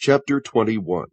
Chapter 21.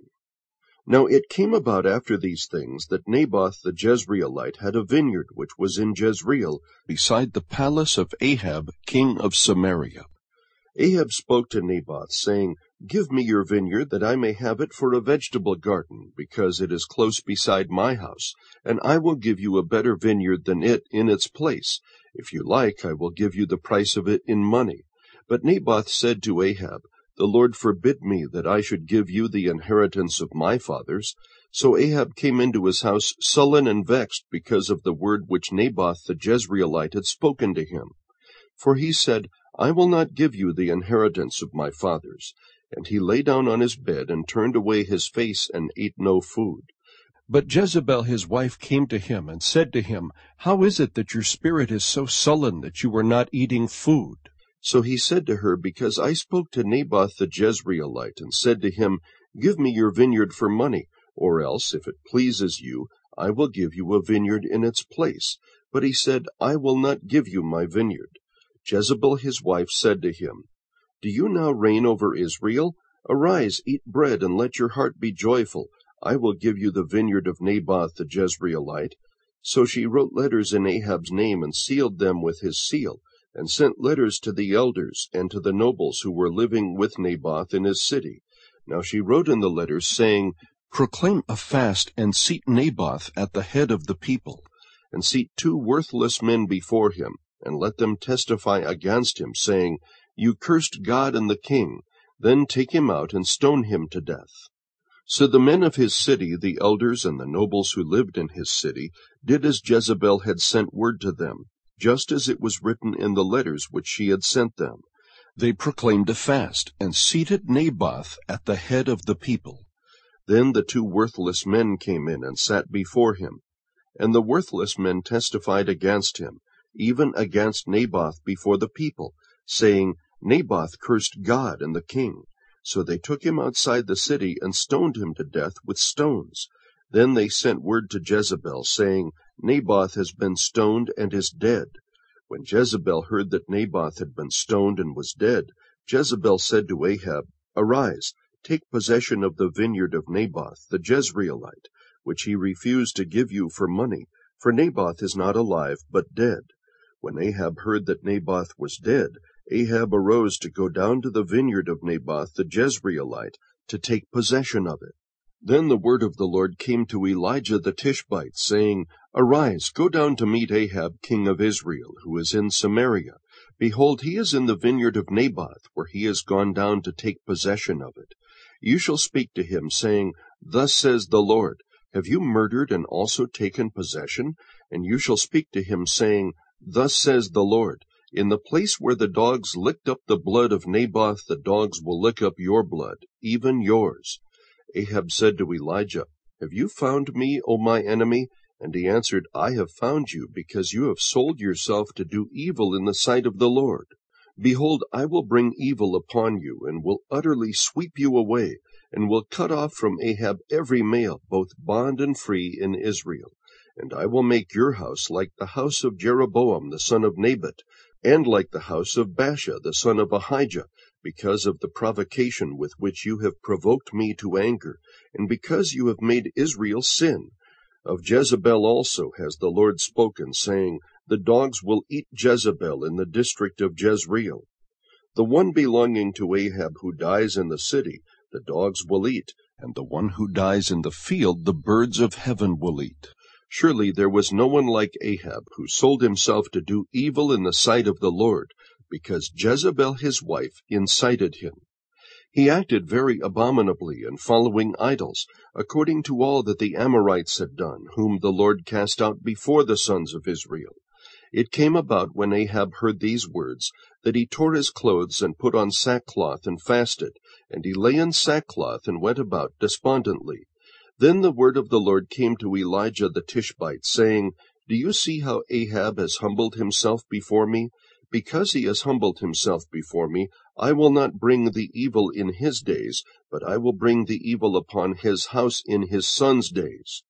Now it came about after these things that Naboth the Jezreelite had a vineyard which was in Jezreel, beside the palace of Ahab king of Samaria. Ahab spoke to Naboth, saying, Give me your vineyard, that I may have it for a vegetable garden, because it is close beside my house, and I will give you a better vineyard than it in its place. If you like, I will give you the price of it in money. But Naboth said to Ahab, The Lord forbid me that I should give you the inheritance of my fathers. So Ahab came into his house sullen and vexed because of the word which Naboth the Jezreelite had spoken to him. For he said, I will not give you the inheritance of my fathers. And he lay down on his bed and turned away his face and ate no food. But Jezebel his wife came to him and said to him, How is it that your spirit is so sullen that you are not eating food? So he said to her, Because I spoke to Naboth the Jezreelite, and said to him, Give me your vineyard for money, or else, if it pleases you, I will give you a vineyard in its place. But he said, I will not give you my vineyard. Jezebel his wife said to him, Do you now reign over Israel? Arise, eat bread, and let your heart be joyful. I will give you the vineyard of Naboth the Jezreelite. So she wrote letters in Ahab's name, and sealed them with his seal, and sent letters to the elders and to the nobles who were living with Naboth in his city. Now she wrote in the letters, saying, Proclaim a fast, and seat Naboth at the head of the people, and seat 2 worthless men before him, and let them testify against him, saying, You cursed God and the king. Then take him out and stone him to death. So the men of his city, the elders and the nobles who lived in his city, did as Jezebel had sent word to them, just as it was written in the letters which she had sent them. They proclaimed a fast, and seated Naboth at the head of the people. Then the 2 worthless men came in and sat before him. And the worthless men testified against him, even against Naboth before the people, saying, Naboth cursed God and the king. So they took him outside the city and stoned him to death with stones. Then they sent word to Jezebel, saying, Naboth has been stoned and is dead. When Jezebel heard that Naboth had been stoned and was dead, Jezebel said to Ahab, Arise, take possession of the vineyard of Naboth the Jezreelite, which he refused to give you for money, for Naboth is not alive, but dead. When Ahab heard that Naboth was dead, Ahab arose to go down to the vineyard of Naboth the Jezreelite, to take possession of it. Then the word of the Lord came to Elijah the Tishbite, saying, Arise, go down to meet Ahab king of Israel, who is in Samaria. Behold, he is in the vineyard of Naboth, where he is gone down to take possession of it. You shall speak to him, saying, Thus says the Lord, Have you murdered and also taken possession? And you shall speak to him, saying, Thus says the Lord, In the place where the dogs licked up the blood of Naboth, the dogs will lick up your blood, even yours. Ahab said to Elijah, Have you found me, O my enemy? And he answered, I have found you, because you have sold yourself to do evil in the sight of the Lord. Behold, I will bring evil upon you, and will utterly sweep you away, and will cut off from Ahab every male, both bond and free, in Israel. And I will make your house like the house of Jeroboam the son of Nebat, and like the house of Baasha the son of Ahijah, because of the provocation with which you have provoked me to anger, and because you have made Israel sin. Of Jezebel also has the Lord spoken, saying, The dogs will eat Jezebel in the district of Jezreel. The one belonging to Ahab who dies in the city, the dogs will eat, and the one who dies in the field, the birds of heaven will eat. Surely there was no one like Ahab, who sold himself to do evil in the sight of the Lord, because Jezebel his wife incited him. He acted very abominably in following idols, according to all that the Amorites had done, whom the Lord cast out before the sons of Israel. It came about, when Ahab heard these words, that he tore his clothes and put on sackcloth and fasted, and he lay in sackcloth and went about despondently. Then the word of the Lord came to Elijah the Tishbite, saying, Do you see how Ahab has humbled himself before me? Because he has humbled himself before me, I will not bring the evil in his days, but I will bring the evil upon his house in his son's days.